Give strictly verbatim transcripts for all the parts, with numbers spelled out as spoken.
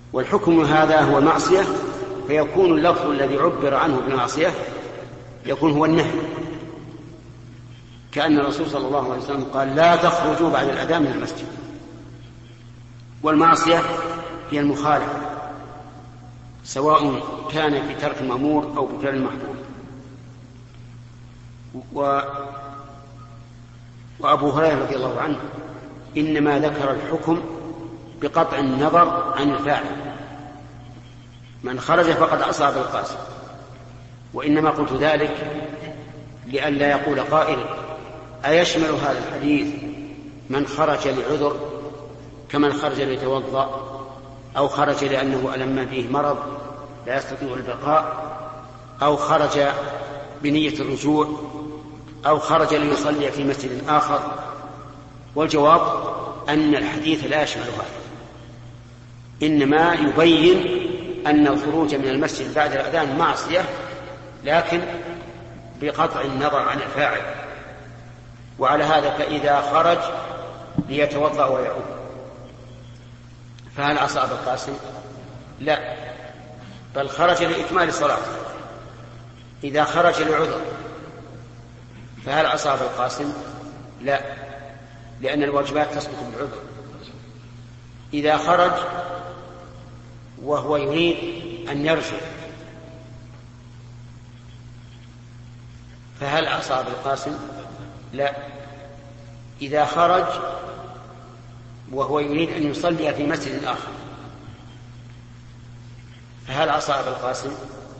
والحكم هذا هو معصية، فيكون اللفظ الذي عبر عنه بالمعصية يكون هو النهي، كأن الرسول صلى الله عليه وسلم قال لا تخرجوا بعد الأذان من المسجد. والمعصية هي المخالفة، سواء كان في ترك المأمور أو بفعل المحظور. و... وأبو هريرة رضي الله عنه إنما ذكر الحكم بقطع النظر عن الفاعل، من خرج فقد عصى أبا القاسم. وإنما قلت ذلك لئلا يقول قائل أيشمل هذا الحديث من خرج لعذر كمن خرج ليتوضأ، أو خرج لأنه ألم به مرض لا يستطيع البقاء، أو خرج بنية الرجوع، أو خرج ليصلي في مسجد آخر؟ والجواب أن الحديث لا يشمل هذا، إنما يبين أن الخروج من المسجد بعد الأذان معصية، لكن بقطع النظر عن الفاعل. وعلى هذا فإذا خرج ليتوضأ ويعود فهل عصى أبا القاسم؟ لا، بل خرج لإكمال صلاته. إذا خرج لعذر فهل عصى أبا القاسم؟ لا، لأن الواجبات تسقط بالعذر. إذا خرج وهو يريد أن يرجع فهل عصى أبا القاسم؟ لا، إذا خرج وهو يريد أن يصلي في مسجد آخر فهل عصى أبا القاسم؟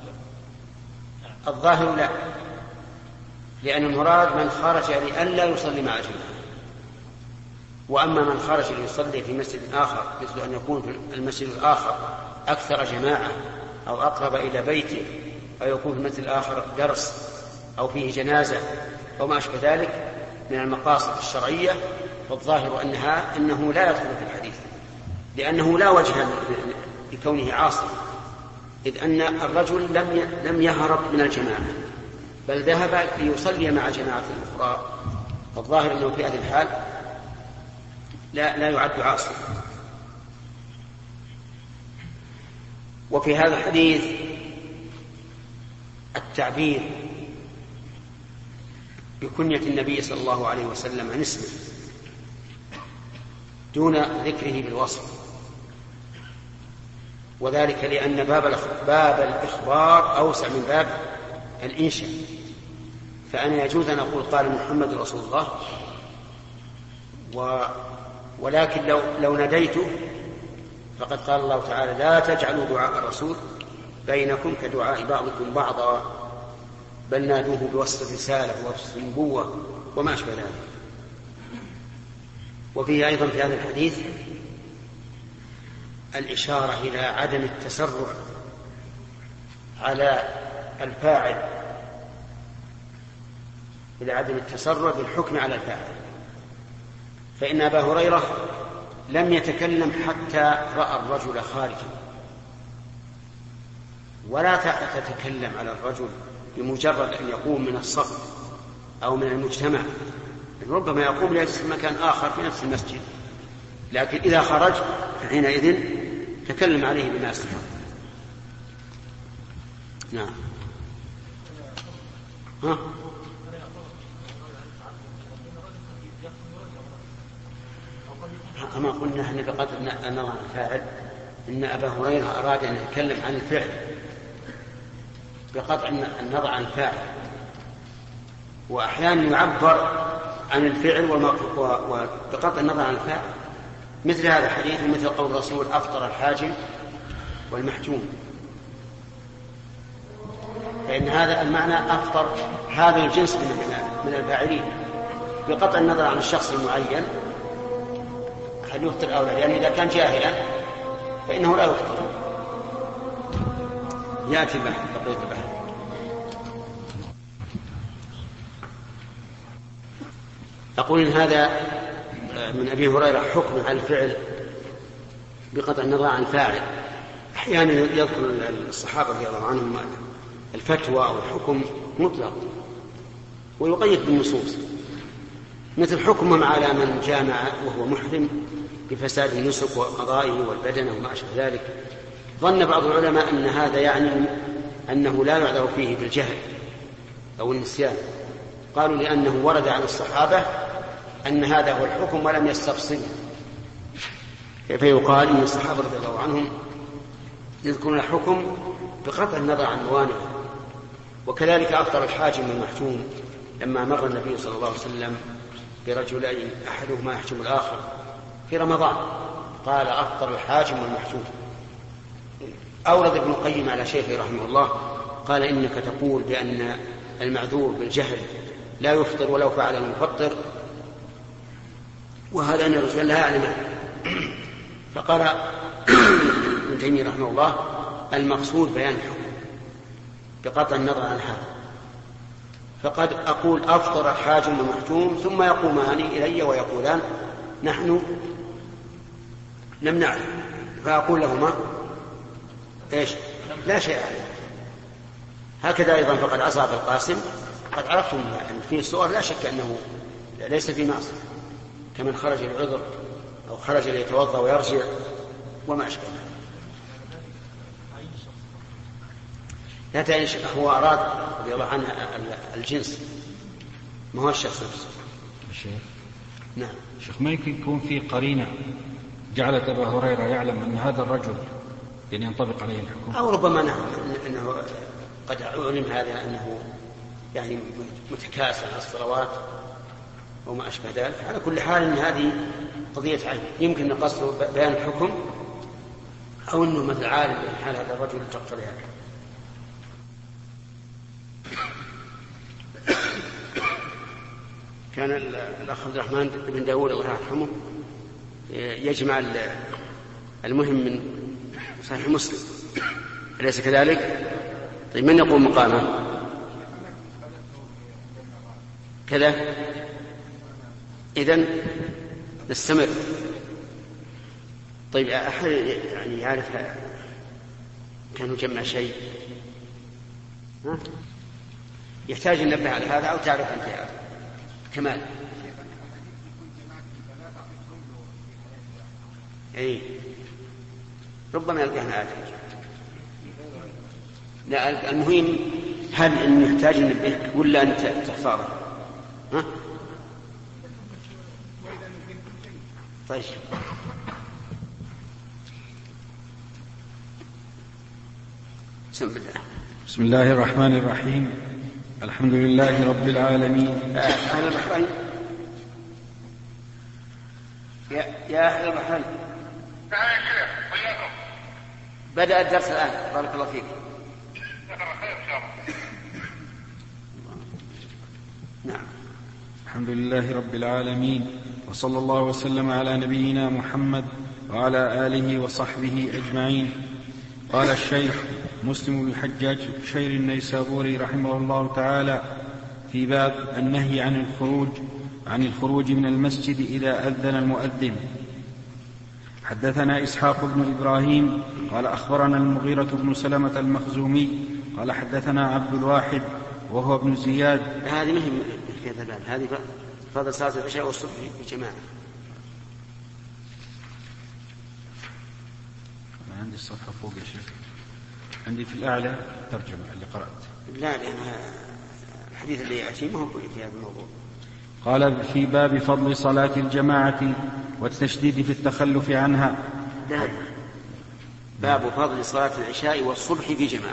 الظاهر لا، لأن المراد من خرج لئلا يصلي مع جماعة. وأما من خرج ليصلي في مسجد آخر، مثل أن يكون في المسجد الآخر أكثر جماعة أو أقرب إلى بيته، أو يكون في المسجد الآخر درس أو فيه جنازة أو ما أشبه ذلك من المقاصد الشرعية، فالظاهر أنها أنه لا يدخل في الحديث، لأنه لا وجه لكونه عاصي، إذ أن الرجل لم لم يهرب من الجماعة بل ذهب ليصلي مع جماعة أخرى، فالظاهر أنه في هذه الحال لا لا يعد عاصي. وفي هذا الحديث التعبير بكنية النبي صلى الله عليه وسلم عن اسمه دون ذكره بالوصف، وذلك لأن باب باب الإخبار أوسع من باب الإنشاء. فأنا يجوز أن أقول قال محمد رسول الله، و ولكن لو لو ناديته فقد قال الله تعالى لا تجعلوا دعاء الرسول بينكم كدعاء بعضكم بعضا بل نادوه بوصف الرسالة ووصف النبوة وما أشبه ذلك. وفيه أيضا في هذا الحديث الإشارة إلى عدم التسرع على الفاعل، إلى عدم التسرع بالحكم على الفاعل. فإن أبا هريرة لم يتكلم حتى رأى الرجل خارجا، ولا تتكلم على الرجل بمجرد أن يقوم من الصف أو من المجتمع، ربما يقوم ليجلس في مكان آخر في نفس المسجد، لكن إذا خرج فحينئذ تكلم عليه بما استحق. نعم. ها؟ كما قلنا أن بقدر النظر عن الفاعل، إن أبا هريرة أراد أن يتكلم عن الفعل بقطع النظر عن الفاعل، وأحيانا يعبر عن الفعل وبقطع النظر عن الفاعل، مثل هذا الحديث ومثل قول الرسول أفطر الحاجم والمحجوم، فإن هذا المعنى أفطر هذا الجنس من الفاعلين بقطع النظر عن الشخص المعين. هل يفطر أو لا؟ لأن إذا كان جاهلا فإنه لا يفطر. يأتي البحث بقية البحث. أقول إن هذا من أبي هريرة حكم على الفعل بقطع النظر عن الفاعل. أحيانا يذكر الصحابة رضي الله عنهم الفتوى أو الحكم مطلق ويقيد بالنصوص، مثل حكمهم على من جامع وهو محرم بفساد النسك وقضائه والبدنة وما أشبه ذلك. ظن بعض العلماء أن هذا يعني أنه لا يعذر فيه بالجهل أو النسيان، قالوا لأنه ورد عن الصحابة أن هذا هو الحكم ولم يستفصل، كيف يقال إن الصحابة رضي الله عنهم يذكرون الحكم بقطع النظر عن موانعه. وكذلك أفطر الحاجم والمحجوم لما مر النبي صلى الله عليه وسلم برجلين أحدهما يحجم الآخر في رمضان، قال أفطر الحاجم والمحجوم. أورد ابن القيم على شيخه رحمه الله قال إنك تقول بأن المعذور بالجهل لا يفطر ولو فعل المفطر، وهذا أن الرجل لا يعلم. فقال ابن تيمية رحمه الله المقصود بيان الحكم بقطع النظر عن هذا. فقد أقول أفطر الحاجم والمحجوم ثم يقومان إلي ويقولان نحن لم نعلم، فأقول لهما إيش لا شيء عليه. هكذا أيضا فقد عصى أبا القاسم قد عرفتم أن فيه صور لا شك أنه ليس في معصية، كمن خرج للعذر أو خرج ليتوضأ ويرجع وما أشبه. لا تعيش هو أراد رضي الله عنه الجنس ما هو الشخص نفسه. الشيخ نعم شيخ ما يمكن يكون في قرينة جعلت أبا هريرة يعلم أن هذا الرجل يعني ينطبق عليه الحكم، أو ربما نعم أنه قد علم هذا أنه يعني متكاسل على الصلوات وما أشبه ذلك. على كل حال أن هذه قضية عين، يمكن أن قصده بيان الحكم أو أنه مثل عالم بأن حال هذا الرجل تقتضي هذا. كان الأخ عبد الرحمن بن داود الله يرحمه يجمع المهم من صحيح مسلم، أليس كذلك؟ طيب من يقوم مقامه؟ كذا إذن نستمر. طيب أحد يعني يعرف كان يجمع شيء ها؟ يحتاج أن ننبه على هذا أو تعرف أنت يا كمال؟ أي ربما يلقاها آتي. لا المهم هل أن يحتاج ننبه ولا أنت تحفظه؟ ها؟ طيب بسم الله. بسم الله الرحمن الرحيم. الحمد لله رب العالمين. أهل البحرين يا يا أهل البحرين بدأ الدرس الآن، بارك الله فيك. نعم. الحمد لله رب العالمين، وصلى الله وسلم على نبينا محمد وعلى آله وصحبه أجمعين. قال الشيخ مسلم بن الحجاج شير النيسابوري رحمه الله تعالى في باب النهي عن الخروج عن الخروج من المسجد إذا أذن المؤذن. حدثنا إسحاق بن إبراهيم قال أخبرنا المغيرة بن سلمة المخزومي قال حدثنا عبد الواحد وهو ابن زياد. هذه مهم في هذا الباب، هذه فضل صلاة العشاء والصبح في جماعة. أنا عندي الصفحة فوق يا شيخ، عندي في الأعلى ترجمة اللي قرأت. لا لأن الحديث اللي يأتي ما هو في هذا الموضوع. قال في باب فضل صلاة الجماعة والتشديد في التخلف عنها. لا باب فضل صلاة العشاء والصبح في جماعة.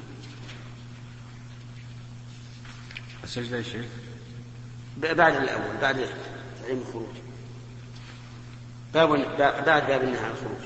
السجدة يا شيخ بعد الأول بعد تعليم الخروج، باب بعد باب النهي عن الخروج.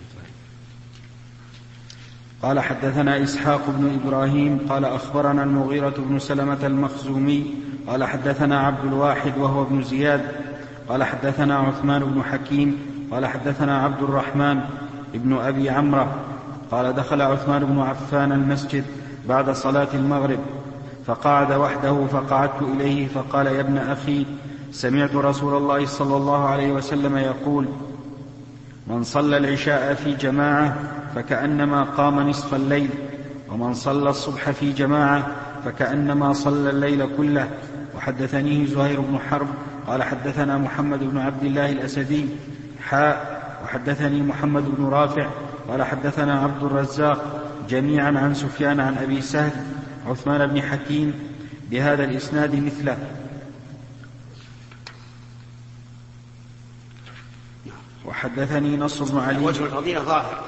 قال حدثنا إسحاق بن إبراهيم قال أخبرنا المغيرة بن سلمة المخزومي قال حدثنا عبد الواحد وهو ابن زياد قال حدثنا عثمان بن حكيم قال حدثنا عبد الرحمن ابن أبي عمرة قال دخل عثمان بن عفان المسجد بعد صلاة المغرب فقعد وحده فقعدت إليه فقال يا ابن أخي سمعت رسول الله صلى الله عليه وسلم يقول من صلى العشاء في جماعة فكأنما قام نصف الليل ومن صلى الصبح في جماعة فكأنما صلى الليل كله. وحدثنيه زهير بن حرب قال حدثنا محمد بن عبد الله الأسدي حاء وحدثني محمد بن رافع قال حدثنا عبد الرزاق جميعا عن سفيان عن أبي سهل عثمان بن حكيم بهذا الإسناد مثله. وحدثني نصر بن علي. وجه الفضيلة ظاهر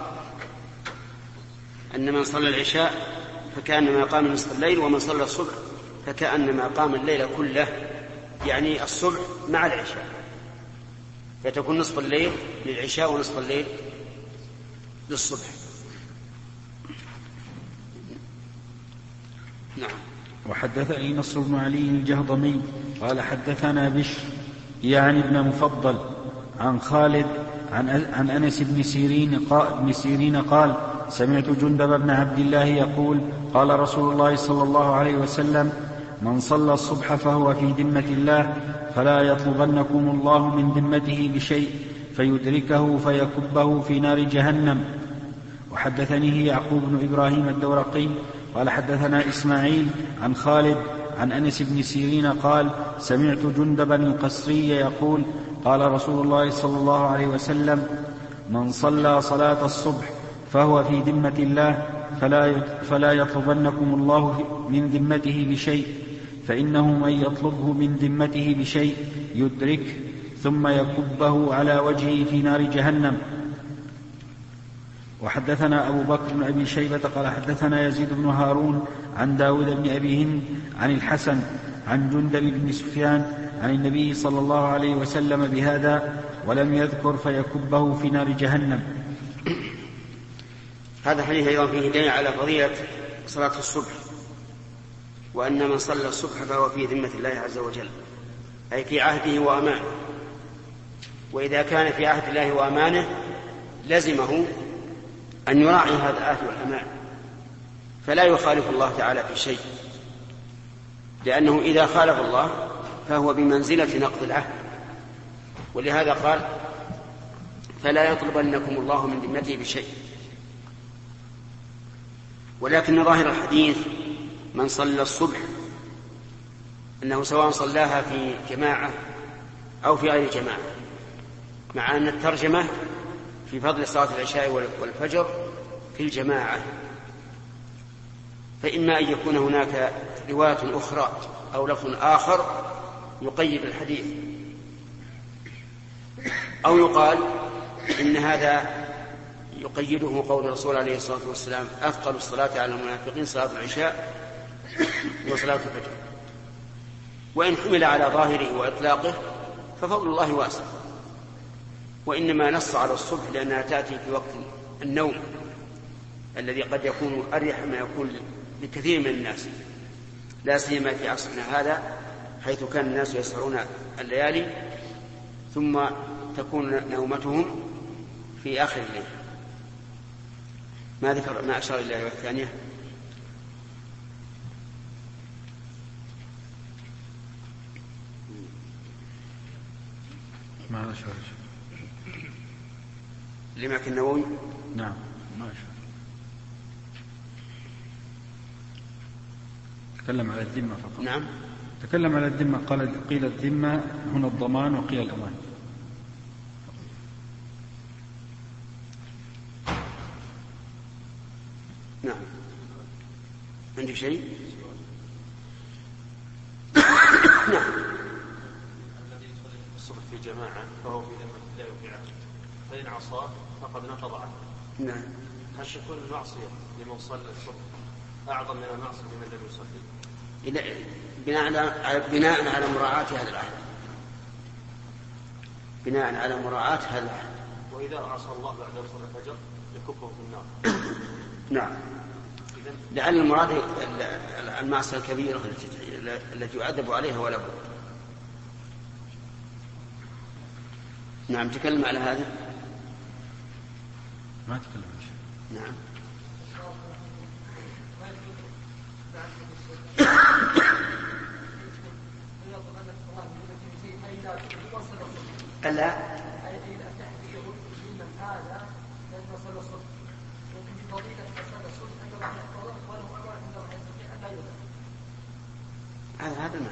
أن من صلى العشاء فكأنما قام نصف الليل، ومن صلى الصبح فكأنما قام الليل كله، يعني الصبح مع العشاء، فتكون نصف الليل للعشاء ونصف الليل للصبح. نعم. وحدثني نصر بن علي الجهضمي قال حدثنا بشر يعني ابن مفضل عن خالد عن, عن أنس بن سيرين, بن سيرين قال سمعت جندب بن عبد الله يقول قال رسول الله صلى الله عليه وسلم من صلى الصبح فهو في ذمة الله فلا يطلبنكم الله من ذمته بشيء فيدركه فيكبه في نار جهنم. وحدثنيه يعقوب بن إبراهيم الدورقي قال حدثنا إسماعيل عن خالد عن أنس بن سيرين قال سمعت جندبا القسري يقول قال رسول الله صلى الله عليه وسلم من صلى صلاة الصبح فهو في ذمة الله فلا فلا يطلبنكم الله من ذمته بشيء فإنه من يطلبه من ذمته بشيء يدركه ثم يكبه على وجهه في نار جهنم. وحدثنا أبو بكر بن أبي شيبة قال حدثنا يزيد بن هارون عن داود بن أبي هند عن الحسن عن جندب بن سفيان عن النبي صلى الله عليه وسلم بهذا ولم يذكر فيكبه في نار جهنم. هذا حديث أيضا فيه دليل على فضيلة صلاة الصبح، وأن من صلى الصبح فهو في ذمة الله عز وجل، أي في عهده وأمانه، وإذا كان في عهد الله وأمانه لزمه أن يراعي هذا العهد والأمان، فلا يخالف الله تعالى في شيء، لأنه إذا خالف الله فهو بمنزلة نقض العهد. ولهذا قال فلا يطلبنكم الله من ذمته بشيء. ولكن ظاهر الحديث من صلى الصبح أنه سواء صلاها في جماعة أو في غير جماعة، مع أن الترجمة في فضل صلاة العشاء والفجر في الجماعة، فإما أن يكون هناك رواية أخرى أو لفظ آخر يقيد الحديث، أو يقال إن هذا يقيده قول الرسول عليه الصلاة والسلام أثقل الصلاة على المنافقين صلاة العشاء وصلاة الفجر. وإن حمل على ظاهره وإطلاقه ففضل الله واسع، وإنما نص على الصبح لأنها تأتي في وقت النوم الذي قد يكون أريح ما يكون لكثير من الناس، لا سيما في عصرنا هذا حيث كان الناس يسهرون الليالي ثم تكون نومتهم في آخر الليل. ما ذكر ما أشار إلى الرواية الثانية. ما أشار لما كان النووي. نعم ما أشار. تكلم على الذمة فقط. نعم تكلم على الذمة، قال قيل الذمة هنا الضمان وقيل الأمان. نعم. عندك شيء؟ نعم. الذي يصلي الصبح في جماعة فهو في ذمة الله وفي عهده، فإن عصاه فقد نقض عهده. نعم. هل تكون المعصية لمن صلى الصبح أعظم من المعصية لمن لم يصلي؟ بناء بناء على مراعاة هذا العهد، بناء على مراعاة هذا العهد. وإذا عصى الله بعد صلاة الفجر يكبه في النار. نعم. لعل المراد المعصية الكبيرة التي يعذب عليها ولا بد. نعم. تكلم على هذا. ما تكلم عن شيء. نعم. ألا هذا هذا المعنى.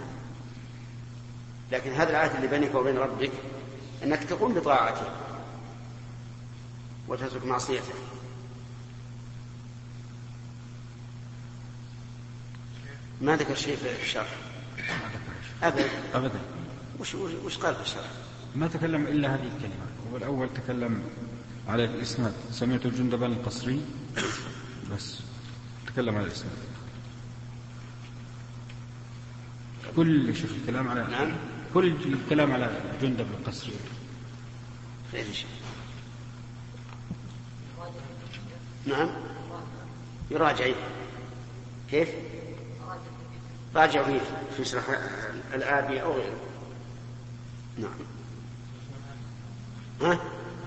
لكن هذا العهد اللي بينك وبين ربك أنك تقوم بطاعته، وتترك معصيته. ما ذكر شيء في الشرح أبدا أبدا. وش, وش قال في الشرح؟ ما تكلم إلا هذه الكلمة. هو الأول تكلم على الإسناد، سمعت الجندب القصري بس تكلم على الإسناد. كل شيء الكلام على نعم كل الكلام على جندب القصري. خير شيء. نعم يراجع. كيف؟ راجع فيه في شرح الآبي أو غيره. نعم. ها؟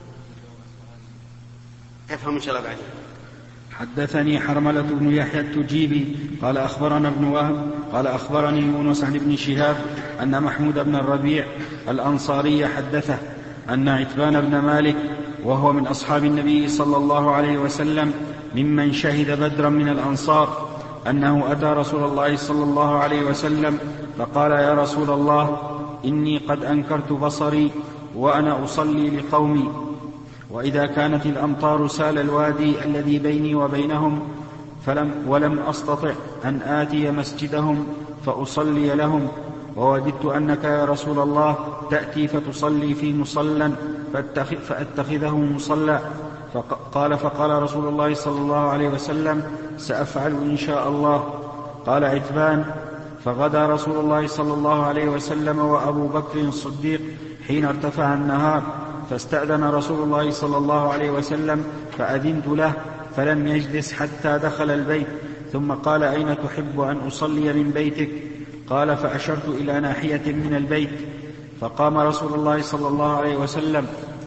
افهم إن شاء الله بعدين. حدثني حرملة بن يحيى التجيبي قال أخبرنا ابن وهب قال أخبرني يونس عن ابن شهاب أن محمود بن الربيع الأنصاري حدثه أن عتبان بن مالك وهو من أصحاب النبي صلى الله عليه وسلم ممن شهد بدرا من الأنصار أنه أتى رسول الله صلى الله عليه وسلم فقال يا رسول الله إني قد أنكرت بصري وأنا أصلي لقومي، وإذا كانت الأمطار سال الوادي الذي بيني وبينهم فلم ولم أستطع أن آتي مسجدهم فأصلي لهم، ووددت أنك يا رسول الله تأتي فتصلي في مصلى فأتخذه مصلى. فقال فقال رسول الله صلى الله عليه وسلم سأفعل إن شاء الله. قال عتبان فغدا رسول الله صلى الله عليه وسلم وأبو بكر الصديق حين ارتفع النهار، فاستأذن رسول الله صلى الله عليه وسلم فأذنت له فلم يجلس حتى دخل البيت، ثم قال أين تحب أن أصلي من بيتك؟ قال فأشرت إلى ناحية من البيت، فقام رسول الله صلى الله عليه وسلم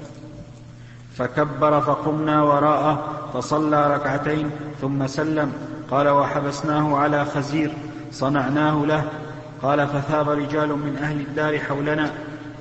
فكبر فقمنا وراءه فصلى ركعتين ثم سلم. قال وحبسناه على خزير صنعناه له. قال فثاب رجال من أهل الدار حولنا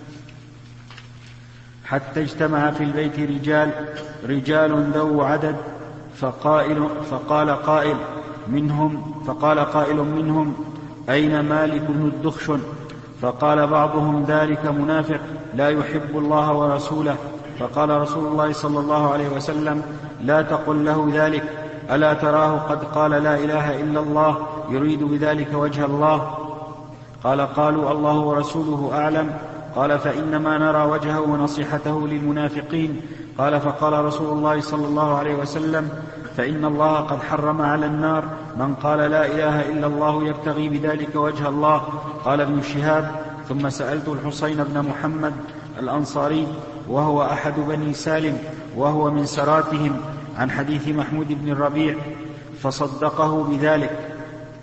حتى اجتمع في البيت رجال رجال ذو عدد، فقائل فقال قائل منهم فقال قائل منهم أين مالك بن الدخشن؟ فقال بعضهم ذلك منافق لا يحب الله ورسوله. فقال رسول الله صلى الله عليه وسلم لا تقل له ذلك، ألا تراه قد قال لا إله إلا الله يريد بذلك وجه الله؟ قال قالوا الله ورسوله أعلم. قال فإنما نرى وجهه ونصيحته للمنافقين. قال فقال رسول الله صلى الله عليه وسلم فإن الله قد حرم على النار من قال لا إله إلا الله يبتغي بذلك وجه الله. قال ابن شهاب ثم سألت الحسين بن محمد الأنصاري وهو أحد بني سالم وهو من سراتهم عن حديث محمود بن الربيع فصدقه بذلك.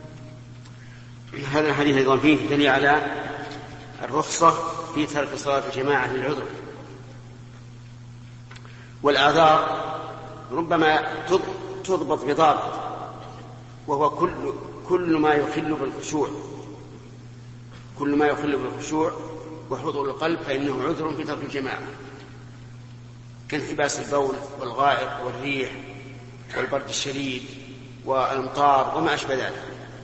هذا الحديث أيضا فيه دليل على الرخصة في ترك صلاة الجماعة للعذر، والأعذار ربما تضبط بضابط وهو كل كل ما يخل بالخشوع كل ما يخل بالخشوع وحضور القلب فإنه عذر في ترك الجماعة، كانحباس البول والغائط والريح والبرد الشديد والأمطار وما أشبه ذلك.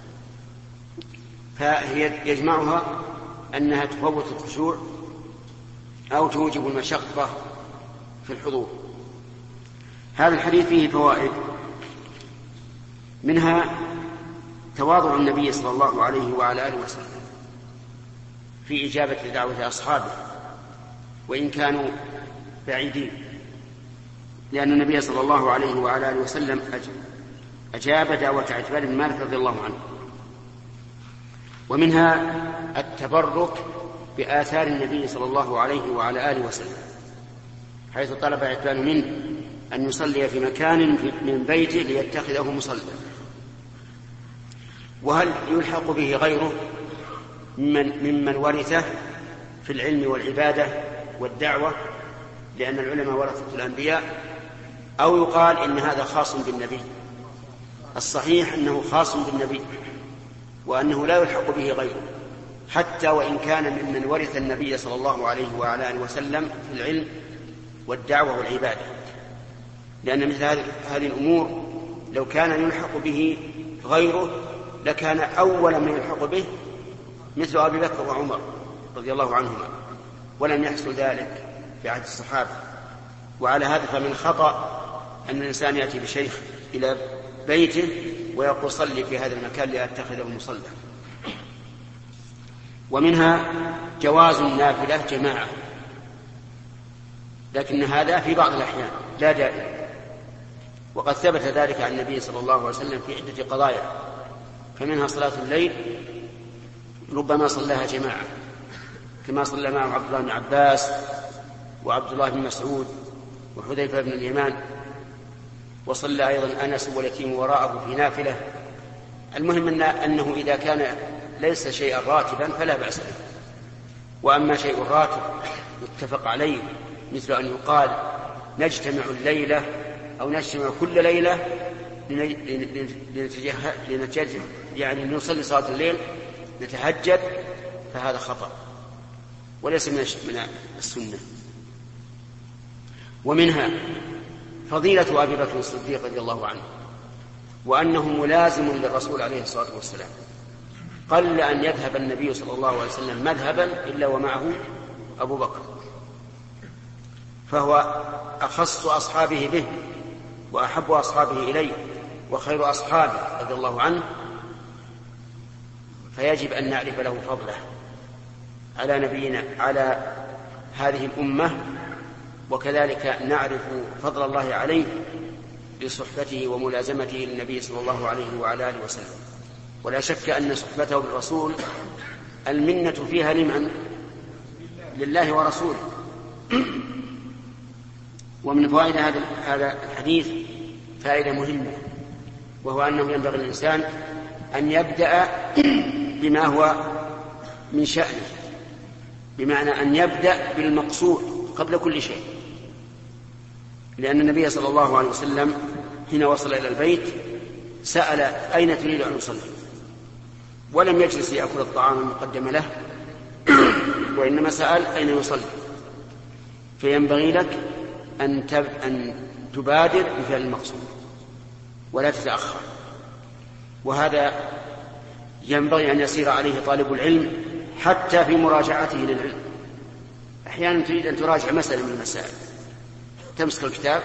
فهي يجمعها أنها تفوت الخشوع أو توجب المشقة في الحضور. هذا الحديث فيه فوائد، منها تواضع النبي صلى الله عليه وعلى آله وسلم في إجابة دعوة أصحابه وإن كانوا بعيدين، لأن النبي صلى الله عليه وعلى آله وسلم أجاب دعوة عتبان بن مالك رضي الله عنه. ومنها التبرك بآثار النبي صلى الله عليه وعلى آله وسلم، حيث طلب عتبان منه أن يصلي في مكان من بيته ليتخذه مصلى. وهل يلحق به غيره ممن, ممن ورثه في العلم والعبادة والدعوة، لأن العلماء ورثة الأنبياء، أو يقال إن هذا خاص بالنبي؟ الصحيح أنه خاص بالنبي وأنه لا يلحق به غيره، حتى وإن كان ممن ورث النبي صلى الله عليه وعلى آله وسلم في العلم والدعوة والعبادة، لأن مثل هذه الأمور لو كان يلحق به غيره لكان أول من يلحق به مثل أبي بكر وعمر رضي الله عنهما، ولم يحصل ذلك في عهد الصحابة. وعلى هذا فمن خطأ أن الإنسان يأتي بشيخ إلى بيته ويقول صلي في هذا المكان لأتخذه مصلى. ومنها جواز النافلة جماعة، لكن هذا في بعض الأحيان لا دائما، وقد ثبت ذلك عن النبي صلى الله عليه وسلم في عدة قضايا، فمنها صلاة الليل ربما صلاها جماعة كما صلى معه عبد الله بن عباس وعبد الله بن مسعود وحذيفة بن اليمان، وصلى أيضا أنس واليتيم وراءه في نافلة. المهم أنه إذا كان ليس شيئا راتبا فلا بأس به. وأما شيء راتب يتفق عليه مثل أن يقال نجتمع الليلة أو نجتمع كل ليلة لنتجهز يعني نصلي صلاة الليل نتهجد، فهذا خطأ وليس من السنة. ومنها فضيلة أبي بكر الصديق رضي الله عنه، وأنه ملازم للرسول عليه الصلاة والسلام، قل أن يذهب النبي صلى الله عليه وسلم مذهبا إلا ومعه أبو بكر، فهو أخص أصحابه به وأحب أصحابه إليه وخير أصحابه رضي الله عنه، فيجب أن نعرف له فضله على نبينا على هذه الأمة، وكذلك نعرف فضل الله عليه بصحبته وملازمته للنبي صلى الله عليه وعلى آله وسلم. ولا شك أن صحبته بالرسول المنة فيها لمن؟ لله ورسوله. ومن فوائد هذا الحديث فائدة مهمة، وهو أنه ينبغي للإنسان أن يبدأ بما هو من شأنه، بمعنى أن يبدأ بالمقصود قبل كل شيء، لأن النبي صلى الله عليه وسلم حين وصل إلى البيت سأل أين تريد أن يصلي، ولم يجلس يأكل الطعام المقدم له، وإنما سأل أين يصلي. فينبغي لك أن تبادر بفعل المقصود ولا تتأخر، وهذا ينبغي أن يسير عليه طالب العلم حتى في مراجعته للعلم. أحيانا تريد أن تراجع مسألة من المسائل، تمسك الكتاب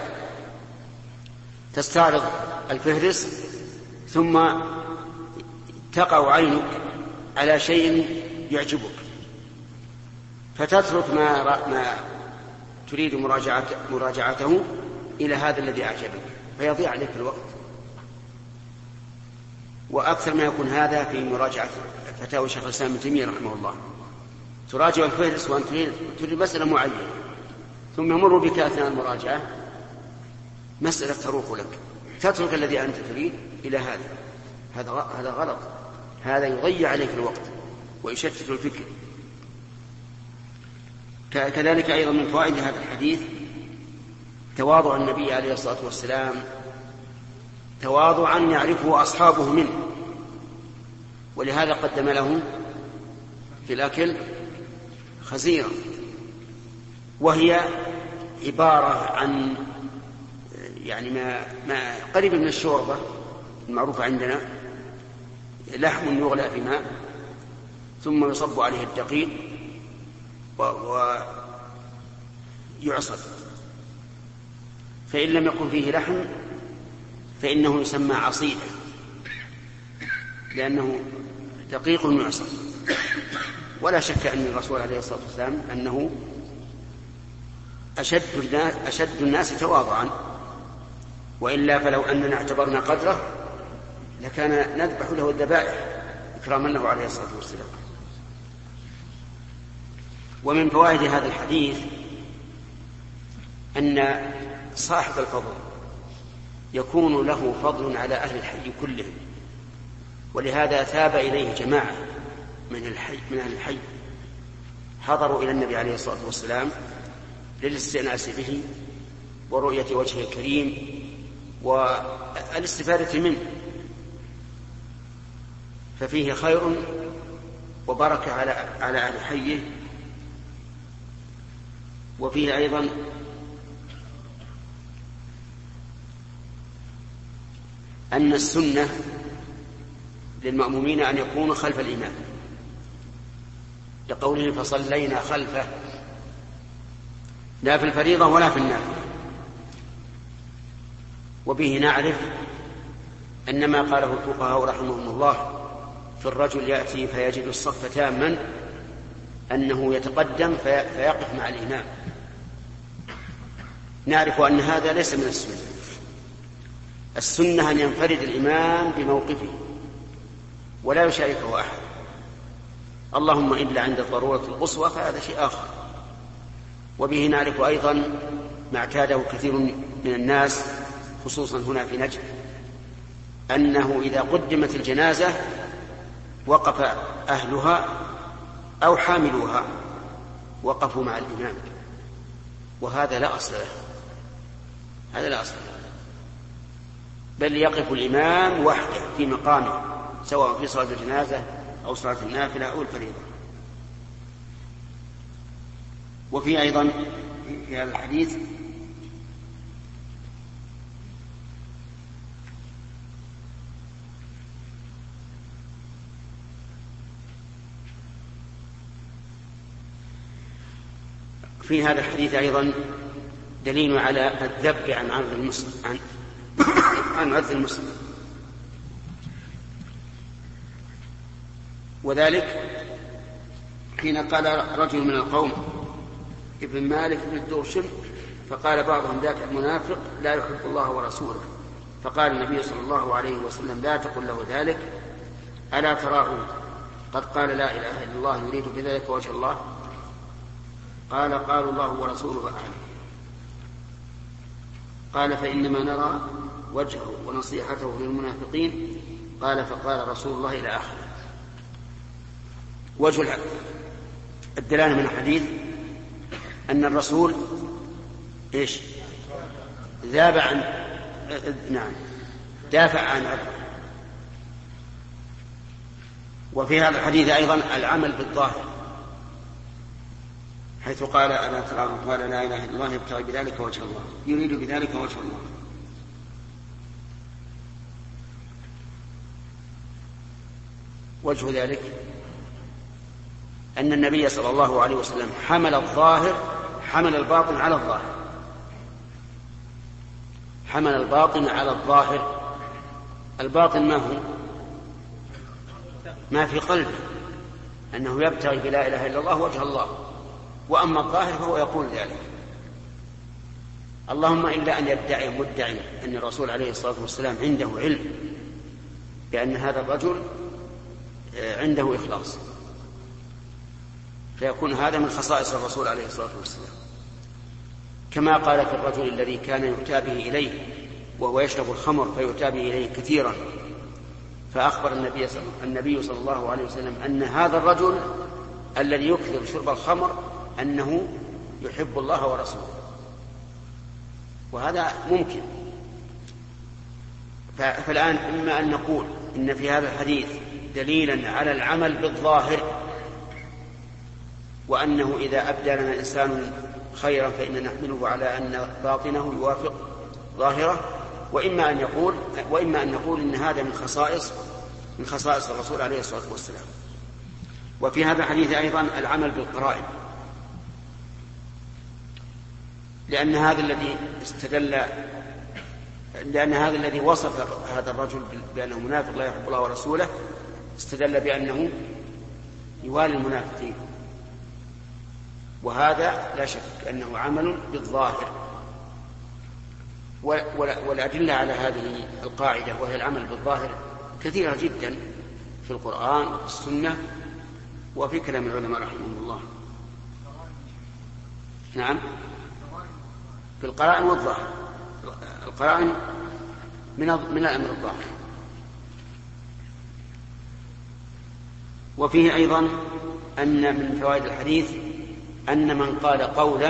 تستعرض الفهرس ثم تقع عينك على شيء يعجبك فتترك ما, ما تريد مراجعته, مراجعته إلى هذا الذي أعجبك، فيضيع عليك الوقت. وأكثر ما يكون هذا في مراجعة فتاوى شيخ الإسلام ابن تيمية رحمه الله، تراجع الفهرس وأنت تريد مسألة معينة، ثم يمر بك أثناء المراجعة مسألة تروق لك، تترك الذي أنت تريد إلى هذا. هذا هذا غلط، هذا يضيع عليك الوقت ويشتت الفكر. كذلك أيضا من فوائد هذا الحديث تواضع النبي عليه الصلاة والسلام، تواضعا يعرفه أصحابه منه، ولهذا قدم له في الأكل خزيرة، وهي عبارة عن يعني ما, ما قريب من الشوربة المعروفة عندنا، لحم يغلى في ماء ثم يصب عليه الدقيق ويعصر، فإن لم يكن فيه لحم فإنه يسمى عصيدا، لأنه دقيق يعصر. ولا شك أن الرسول عليه الصلاة والسلام أنه أشد الناس, أشد الناس تواضعا، وإلا فلو أننا اعتبرنا قدره لكان نذبح له الذبائح إكراما له عليه الصلاة والسلام. ومن فوائد هذا الحديث أن صاحب الفضل يكون له فضل على أهل الحي كلهم، ولهذا ثاب إليه جماعة من الحي من أهل الحي حضروا إلى النبي عليه الصلاة والسلام للاستئناس به ورؤية وجهه الكريم والاستفادة منه، ففيه خير وبركة على على أهل حيه. وفيه أيضا أن السنة للمأمومين أن يكونوا خلف الإمام، لقوله فصلينا خلفه، لا في الفريضة ولا في النافلة. وبه نعرف أن ما قاله الفقهاء رحمهم الله في الرجل يأتي فيجد الصف تاما أنه يتقدم فيقف مع الإمام، نعرف أن هذا ليس من السنة. السنة أن ينفرد الإمام بموقفه ولا يشاركه أحد، اللهم إلا عند الضرورة القصوى فهذا شيء آخر. وبه نعرف أيضا ما اعتاده كثير من الناس خصوصا هنا في نجد، أنه إذا قدمت الجنازة وقف أهلها أو حاملوها وقفوا مع الإمام، وهذا لا أصل له، هذا لا أصل له، بل يقف الإمام وحده في مقامه سواء في صلاة الجنازة أو صلاة النافلة أو الفريضة. وفي أيضا في هذا الحديث في هذا الحديث أيضا دليل على الذب عن عرض المسلم عن عن عرض المسلم، وذلك حين قال رجل من القوم ابن مالك بن الدوشم فقال بعضهم ذاك المنافق لا يحب الله ورسوله، فقال النبي صلى الله عليه وسلم لا تقل له ذلك ألا تراه قد قال لا إله إلا الله يريد بذلك وجه الله؟ قال قالوا الله ورسوله أعلم. قال فإنما نرى وجهه ونصيحته للمنافقين. قال فقال رسول الله إلى آخره. وجه الدلالة من الحديث أن الرسول إيش ذاب عن نعم دافع عن عرضه. وفي هذا الحديث أيضا العمل بالظاهر، حيث قال ألا ترى قال لا إله إلا الله يبتغي بذلك وجه الله يريد بذلك وجه الله. وجه ذلك أن النبي صلى الله عليه وسلم حمل الظاهر حمل الباطن على الظاهر حمل الباطن على الظاهر. الباطن ما هو؟ ما في قلبه، أنه يبتغي بلا إله إلا الله وجه الله، وأما الظاهر فهو يقول ذلك. اللهم إلا أن يدعي مدعي أن الرسول عليه الصلاة والسلام عنده علم بأن هذا الرجل عنده إخلاص، فيكون هذا من خصائص الرسول عليه الصلاة والسلام، كما قال في الرجل الذي كان يؤتى به إليه وهو يشرب الخمر فيؤتى به إليه كثيرا، فأخبر النبي صلى, النبي صلى الله عليه وسلم أن هذا الرجل الذي يكثر شرب الخمر أنه يحب الله ورسوله، وهذا ممكن. فالآن إما أن نقول إن في هذا الحديث دليلا على العمل بالظاهر، وأنه إذا أبدى لنا إنسان خيرا فإن نحمله على أن باطنه يوافق ظاهره، وإما أن يقول وإما أن نقول إن هذا من خصائص من خصائص الرسول عليه الصلاة والسلام. وفي هذا الحديث أيضا العمل بالقرائن، لأن هذا الذي استدل لأن هذا الذي وصف هذا الرجل بأنه منافق لا يحب الله ورسوله استدل بأنه يوالي المنافقين، وهذا لا شك أنه عمل بالظاهر. والأدلة على هذه القاعدة وهي العمل بالظاهر كثيرة جدا في القرآن وفي السنة وفي كلام العلماء رحمهم الله. نعم، في القرائن والظاهر. القرائن من من الأمر الظاهر. وفيه أيضا أن من فوائد الحديث أن من قال قولا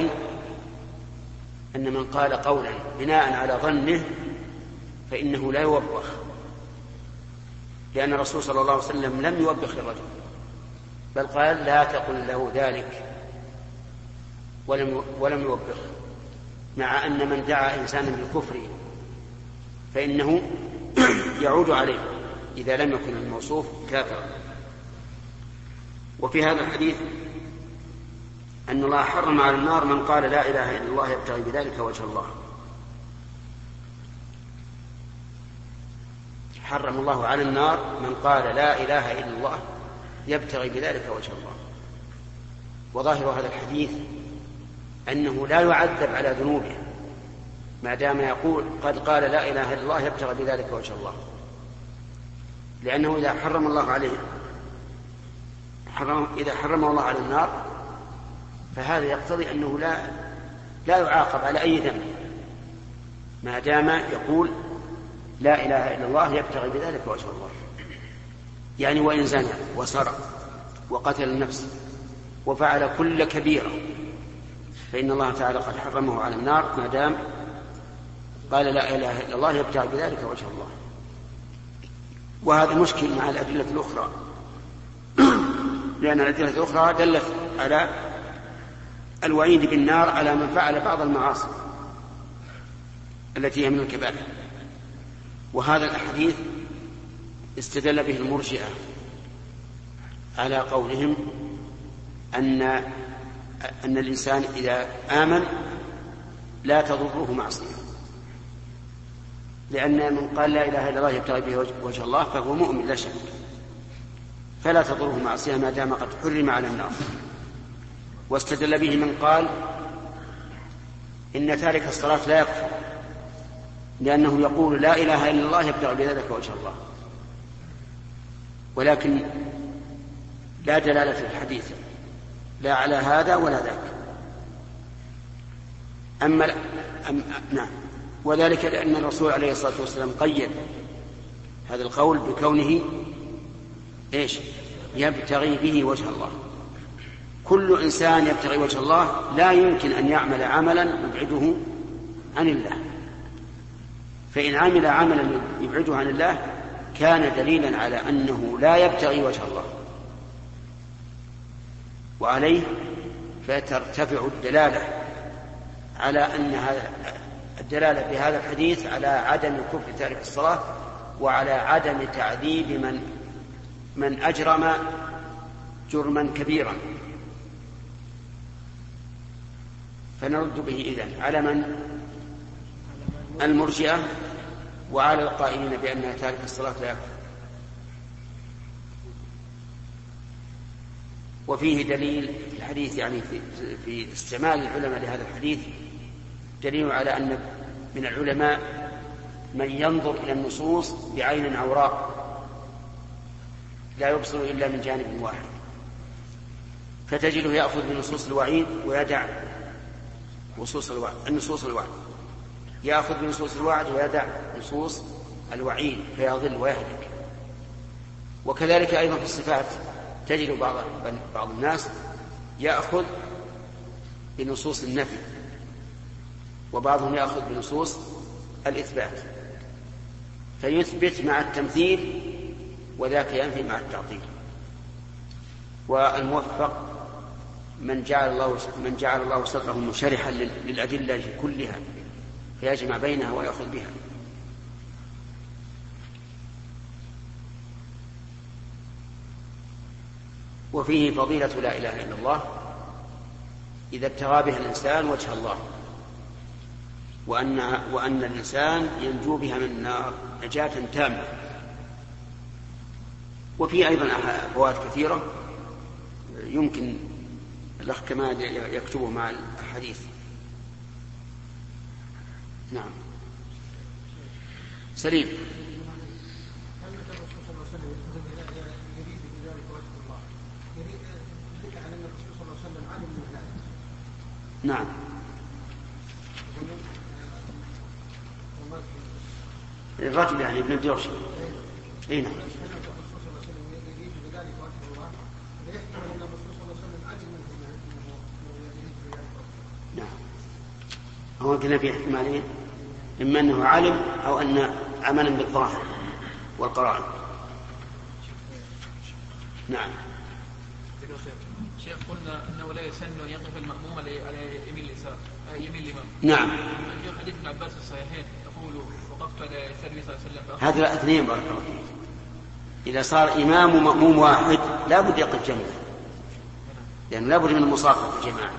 أن من قال قولا بناء على ظنه فإنه لا يوبخ، لأن الرسول صلى الله عليه وسلم لم يوبخ الرجل، بل قال لا تقل له ذلك ولم ولم يوبخ، مع أن من دعا إنسانا بالكفر فإنه يعود عليه إذا لم يكن الموصوف كافرا. وفي هذا الحديث أن الله حرم على النار من قال لا إله إلا الله يبتغي بذلك وجه الله. حرم الله على النار من قال لا إله إلا الله يبتغي بذلك وجه الله. وظاهر هذا الحديث أنه لا يعذب على ذنوبه ما دام يقول قد قال لا إله إلا الله يبتغي بذلك وجه الله، لأنه إذا حرم الله عليه حرم إذا حرم الله على النار فهذا يقتضي أنه لا لا يعاقب على أي ذنب ما دام يقول لا إله إلا الله يبتغي بذلك وجه الله. يعني وإن زنى وسرق وقتل النفس وفعل كل كبيرة فإن الله تعالى قد حرمه على النار ما دام قال لا إله إلا الله يبتغي بذلك وجه الله. وهذا مشكل مع الأدلة الأخرى، لأن الأدلة الأخرى دلت على الوعيد بالنار على من فعل بعض المعاصي التي هي من الكبائر. وهذا الحديث استدل به المرجئة على قولهم أن أن الإنسان إذا آمن لا تضره معصية، لأن من قال لا إله إلا الله يبتغي به وجه الله فهو مؤمن لا شك، فلا تضره معصية ما دام قد حرم على النار. واستدل به من قال إن تارك الصلاة لا يكفر، لأنه يقول لا إله إلا الله يبتغي بذلك وجه الله. ولكن لا دلالة في الحديث لا على هذا ولا ذاك. أما أم نعم، وذلك لأن الرسول عليه الصلاة والسلام قيد هذا القول بكونه إيش؟ يبتغي به وجه الله. كل إنسان يبتغي وجه الله لا يمكن أن يعمل عملا يبعده عن الله، فإن عمل عملا يبعده عن الله كان دليلا على أنه لا يبتغي وجه الله، وعليه فترتفع الدلالة على أن هذا الدلالة بهذا الحديث على عدم كفر تارك الصلاة وعلى عدم تعذيب من من أجرم جرما كبيرا. فنرد به إذن على من؟ المرجئة وعلى القائلين بأنها تارك الصلاة لا يكفر. وفيه دليل في الحديث، يعني في, في استعمال العلماء لهذا الحديث دليل على أن من العلماء من ينظر إلى النصوص بعين عوراء لا يبصر إلا من جانب واحد، فتجده يأخذ بنصوص الوعيد ويدع نصوص الوعد النصوص الوعد يأخذ بنصوص الوعد ويدع نصوص الوعيد فيضل ويهلك. وكذلك أيضا في الصفات تجد بعض بعض الناس يأخذ بنصوص النفي وبعضهم يأخذ بنصوص الإثبات، فيثبت مع التمثيل وذاك ينفي مع التعطيل. والموفق من جعل الله من جعل الله صدره منشرحا للأدلة كلها فيجمع بينها ويأخذ بها. وفيه فضيلة لا إله إلا الله إذا ابتغى بها الإنسان وجه الله، وأن وأن الإنسان ينجو بها من النار نجاة تامة. وفي أيضا فوائد كثيرة يمكن الأخ كمال يكتبه مع الحديث. نعم سليم. نعم الرجل يعني ابن الجوش. اي نعم. نعم هو كنا في احتمالين، إما أنه علم أو أن عملا بالظاهر والقرائن. نعم شيخ قلنا أنه لا يسن أن يقف المأموم على يمين اليسار يمين الإمام. نعم في حديث ابن عباس الصحيحين يقول وقفت على يسار النبي صلى الله عليه وسلم. هذا اثنين بارك الله فيك. إذا صار إمام ومأموم واحد لا بد يقف جنبه، لأنه لا بد من المصافحة في الجماعة.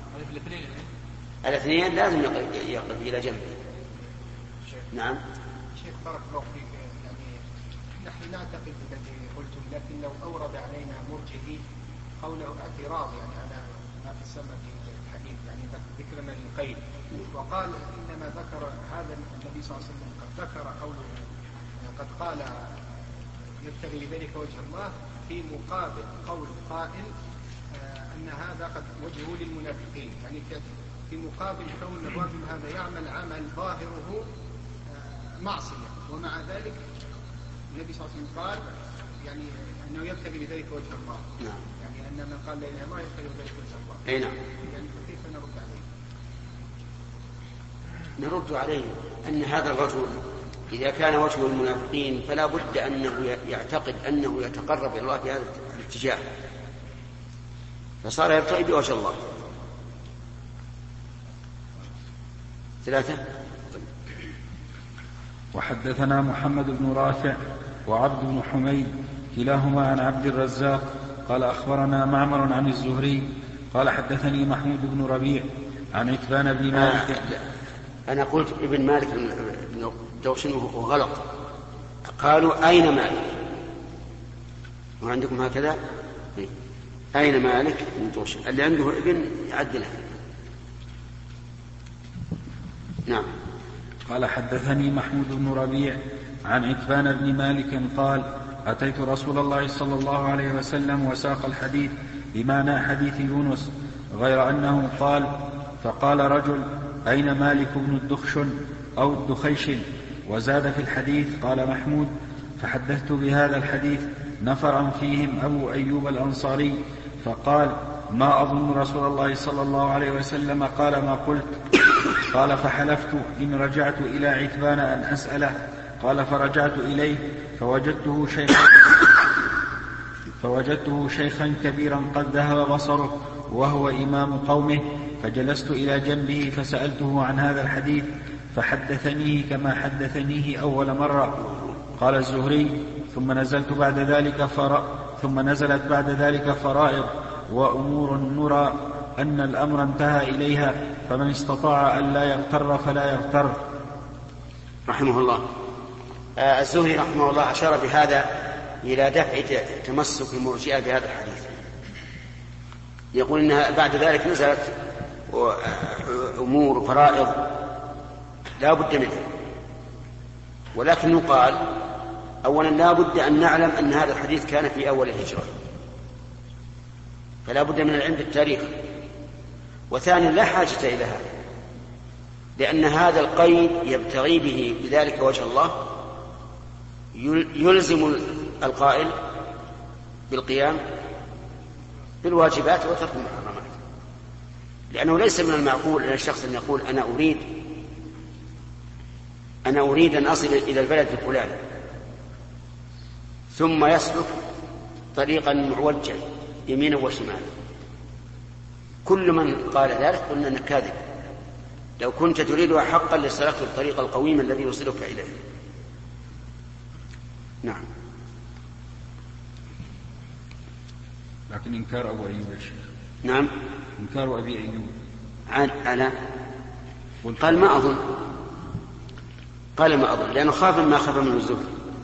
الاثنين لازم يقف إلى جنبه. نعم شيخ بارك الله فيك، يعني نحن نعتقد الذي قلتم، لكن لو أورد علينا مرجئي قوله اعتراض يعني على ما تسمى في الحديث، يعني ذكرنا للقيد، وقال إنما ذكر هذا النبي صلى الله عليه وسلم قد ذكر قوله قد قال يبتغي بذلك وجه الله في مقابل قول قائل أن هذا قد وجهه للمنافقين، يعني في مقابل كون الرجل هذا يعمل عمل ظاهره معصية، ومع ذلك النبي صلى الله عليه وسلم قال يعني أنه يبتغي بذلك وجه الله. نعم. يعني أن من قال لا إله إلا الله يبتغي بذلك وجه الله. أي نعم. يعني كيف نرد عليه؟ نرد عليه أن هذا الرجل إذا كان وجه المنافقين فلا بد أنه يعتقد أنه يتقرب إلى الله في هذا الاتجاه، فصار يبتغي بوجه الله. ثلاثة. وحدثنا محمد بن رافع وعبد بن حميد كلاهما عن عبد الرزاق قال أخبرنا معمر عن الزهري قال حدثني محمود بن ربيع عن عتبان بن مالك. آه أنا قلت ابن مالك بن دوشن وهو غلط، قالوا أين مالك، وعندكم هكذا أين مالك بن دوشن، اللي عنده ابن يعدله. نعم. قال حدثني محمود بن ربيع عن عتبان بن مالك قال أتيت رسول الله صلى الله عليه وسلم وساق الحديث بمعنى حديث يونس غير أنه قال فقال رجل أين مالك بن الدخشن أو الدخيشن، وزاد في الحديث قال محمود فحدثت بهذا الحديث نفرا فيهم أبو أيوب الأنصاري فقال ما أظن رسول الله صلى الله عليه وسلم قال ما قلت. قال فحلفت إن رجعت إلى عتبان أن أسأله. قال فرجعت إليه فوجدته شيخا فوجدته شيخا كبيرا قد ذهب بصره وهو إمام قومه، فجلست إلى جنبه فسألته عن هذا الحديث فحدثنيه كما حدثنيه أول مرة. قال الزهري ثم نزلت بعد ذلك فرا ثم نزلت بعد ذلك فرائض وأمور نرى أن الأمر انتهى إليها، فمن استطاع أن لا يغتر فلا يغتر. رحمه الله. آه الزهري رحمه الله أشار بهذا إلى دفع تمسك المرجئة بهذا الحديث، يقول إنها بعد ذلك نزلت أمور فرائض لا بد منها، ولكن يقال أولا لا بد أن نعلم أن هذا الحديث كان في أول الهجرة، فلا بد من العلم بالتاريخ. وثانيا لا حاجة إلى هذا، لأن هذا القيد يبتغي به بذلك وجه الله يلزم القائل بالقيام بالواجبات وترك المحرمات، لأنه ليس من المعقول أن الشخص أن يقول أنا أريد أنا أريد أن أصل إلى البلد الفلاني ثم يسلك طريقا معوجا يمينا وشمالا. كل من قال ذلك قلنا أنك كاذب، لو كنت تريدها حقا لسلكت الطريق القويم الذي يوصلك إليه. نعم. لكن إنكار أبو أيوب يا شيخ. نعم. إنكار أبي أيوب عن أنا قال ما أظن قال ما أظن لأنه خاف ما خاف من الزهد.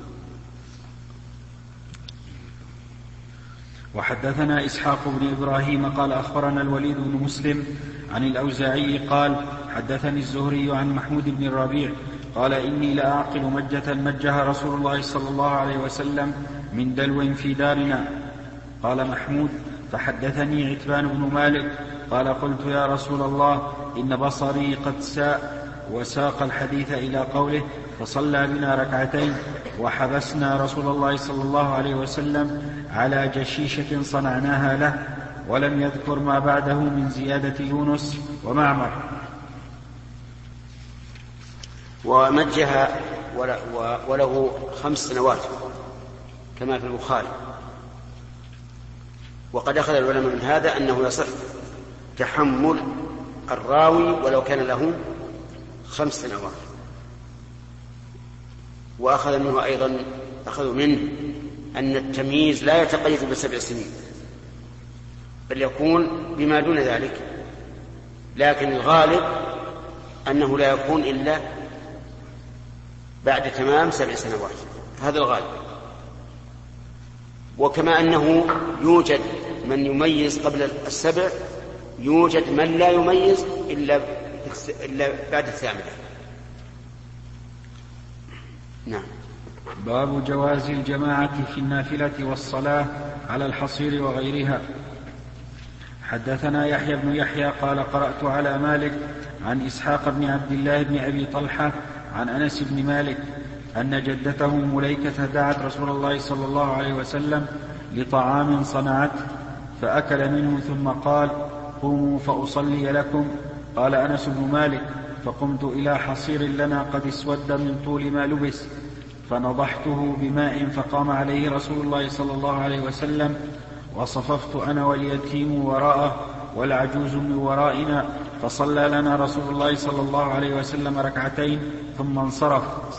وحدثنا إسحاق بن إبراهيم قال أخبرنا الوليد بن مسلم عن الأوزاعي قال حدثني الزهري عن محمود بن الربيع قال إني لأعقل مجة مجها رسول الله صلى الله عليه وسلم من دلو في دارنا. قال محمود فحدثني عتبان بن مالك قال قلت يا رسول الله إن بصري قد ساء، وساق الحديث إلى قوله فصلى بنا ركعتين وحبسنا رسول الله صلى الله عليه وسلم على جشيشة صنعناها له، ولم يذكر ما بعده من زيادة يونس ومعمر. ومجها وله خمس سنوات كما في البخاري. وقد أخذ العلماء من هذا أنه يصح تحمل الراوي ولو كان له خمس سنوات. وأخذ منه أيضا أخذوا منه أن التمييز لا يتقيد بسبع سنين، بل يكون بما دون ذلك، لكن الغالب أنه لا يكون إلا بعد تمام سبع سنوات، هذا الغالب. وكما أنه يوجد من يميز قبل السبع يوجد من لا يميز إلا, إلا بعد الثامنة. نعم. باب جواز الجماعة في النافلة والصلاة على الحصير وغيرها. حدثنا يحيى بن يحيى قال قرأت على مالك عن إسحاق بن عبد الله بن أبي طلحة عن أنس بن مالك أن جدته مليكة دعت رسول الله صلى الله عليه وسلم لطعام صنعته فأكل منه ثم قال قوموا فأصلي لكم. قال أنس بن مالك فقمت إلى حصير لنا قد اسود من طول ما لبس فنضحته بماء فقام عليه رسول الله صلى الله عليه وسلم وصففت أنا واليتيم وراءه والعجوز من ورائنا فصلى لنا رسول الله صلى الله عليه وسلم ركعتين ثم انصرف.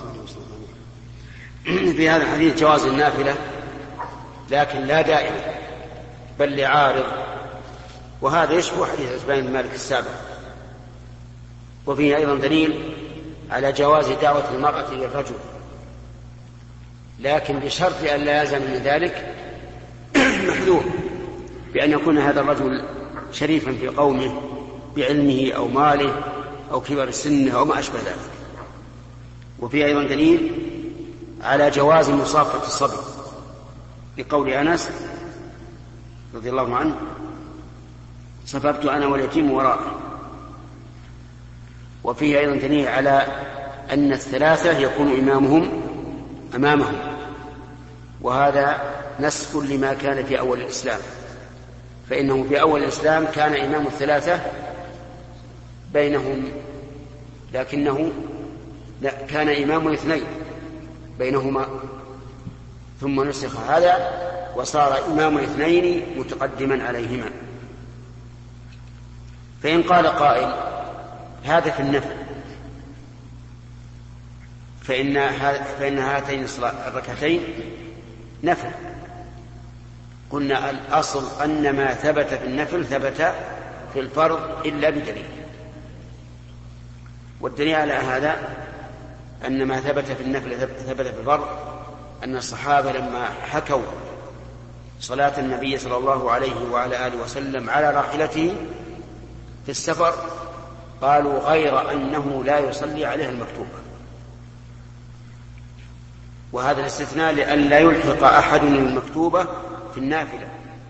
في هذا الحديث جواز النافلة لكن لا دائم بل لعارض، وهذا يشبه حديث عتبان بن مالك السابق. وفيه أيضا دليل على جواز دعوة المرأة للرجل لكن بشرط أن لا يلزم من ذلك محذور بأن يكون هذا الرجل شريفا في قومه بعلمه أو ماله أو كبر سنه أو ما أشبه ذلك. وفيه أيضا دليل على جواز مصافة الصبي لقول أنس رضي الله عنه صففت أنا واليتيم وراءه. وفيه أيضا دليل على أن الثلاثة يكون إمامهم أمامهم، وهذا نسخ لما كان في أول الإسلام، فإنه في أول الإسلام كان إمام الثلاثة بينهم، لكنه لا كان إمام الاثنين بينهما ثم نسخ هذا وصار إمام الاثنين متقدما عليهما. فإن قال قائل هذا في النفل فإن, فإن هاتين الركعتين نفل، قلنا الأصل أن ما ثبت في النفل ثبت في الفرض إلا بدليل، والدليل على هذا أن ما ثبت في النفل ثبت في الفرض أن الصحابة لما حكوا صلاة النبي صلى الله عليه وعلى آله وسلم على راحلته في السفر قالوا غير أنه لا يصلي عليها المكتوبة، وهذا الاستثناء لأن لا يلحق أحد المكتوبة في النافلة.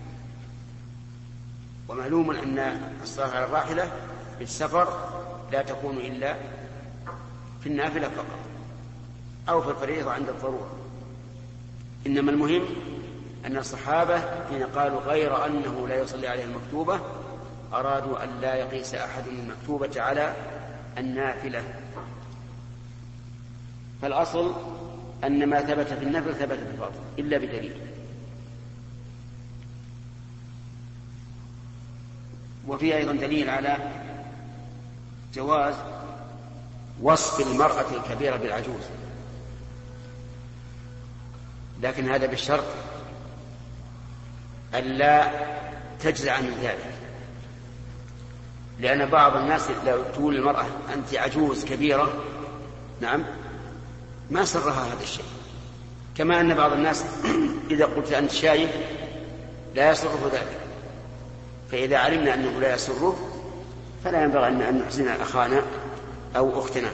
ومعلوم أن الصلاة على الراحلة في السفر لا تكون إلا في النافلة فقط أو في الفريضة عند الضرورة، إنما المهم أن الصحابة حين قالوا غير أنه لا يصلي عليها المكتوبة أرادوا أن لا يقيس أحد المكتوبة على النافلة. فالأصل أن ما ثبت في النفل ثبت في الفرض إلا بدليل. وفي أيضا دليل على جواز وصف المرأة الكبيرة بالعجوز، لكن هذا بالشرط ألا تجزع من ذلك، لأن بعض الناس لو تقول المرأة أنت عجوز كبيرة نعم ما سرها هذا الشيء، كما أن بعض الناس إذا قلت أنت شايب لا يسره ذلك، فإذا علمنا أنه لا يسره فلا ينبغي أن نحزن أخانا أو أختنا.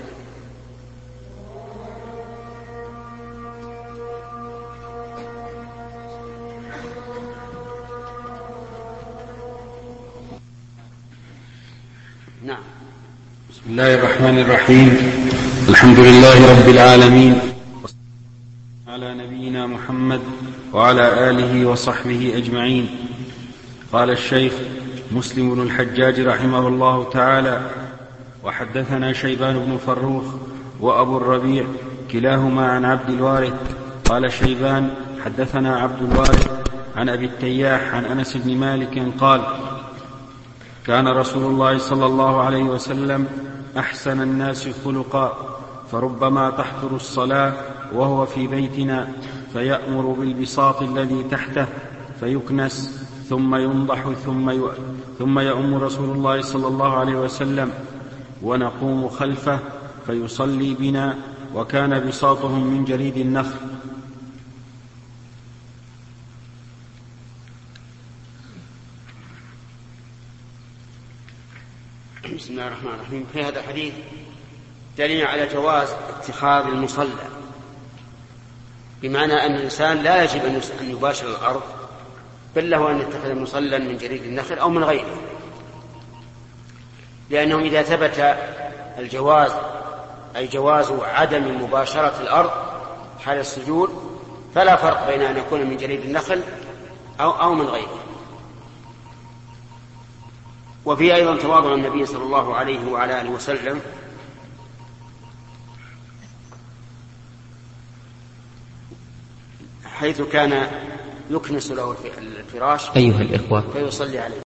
نعم. بسم الله الرحمن الرحيم. الحمد لله رب العالمين، على نبينا محمد وعلى آله وصحبه أجمعين. قال الشيخ مسلم بن الحجاج رحمه الله تعالى: وحدثنا شيبان بن فروخ وأبو الربيع كلاهما عن عبد الوارث. قال شيبان: حدثنا عبد الوارث عن أبي التياح عن أنس بن مالك قال: كان رسول الله صلى الله عليه وسلم أحسن الناس خلقا، فربما تحضر الصلاة وهو في بيتنا فيأمر بالبساط الذي تحته فيكنس ثم ينضح ثم ثم يؤم رسول الله صلى الله عليه وسلم ونقوم خلفه فيصلي بنا، وكان بساطهم من جريد النخل. الله الرحمن الرحيم. في هذا الحديث دليل على جواز اتخاذ المصلى، بمعنى أن الإنسان لا يجب أن يباشر الأرض، بل له أن يتخذ مصلى من جريد النخل أو من غيره، لأنه إذا ثبت الجواز أي جواز عدم مباشرة الأرض حال السجود فلا فرق بين أن يكون من جريد النخل أو, أو من غيره. وفي أيضا تواضع النبي صلى الله عليه وعلى آله وسلم حيث كان يكنس له الفراش أيها الإخوة فيصلي عليه.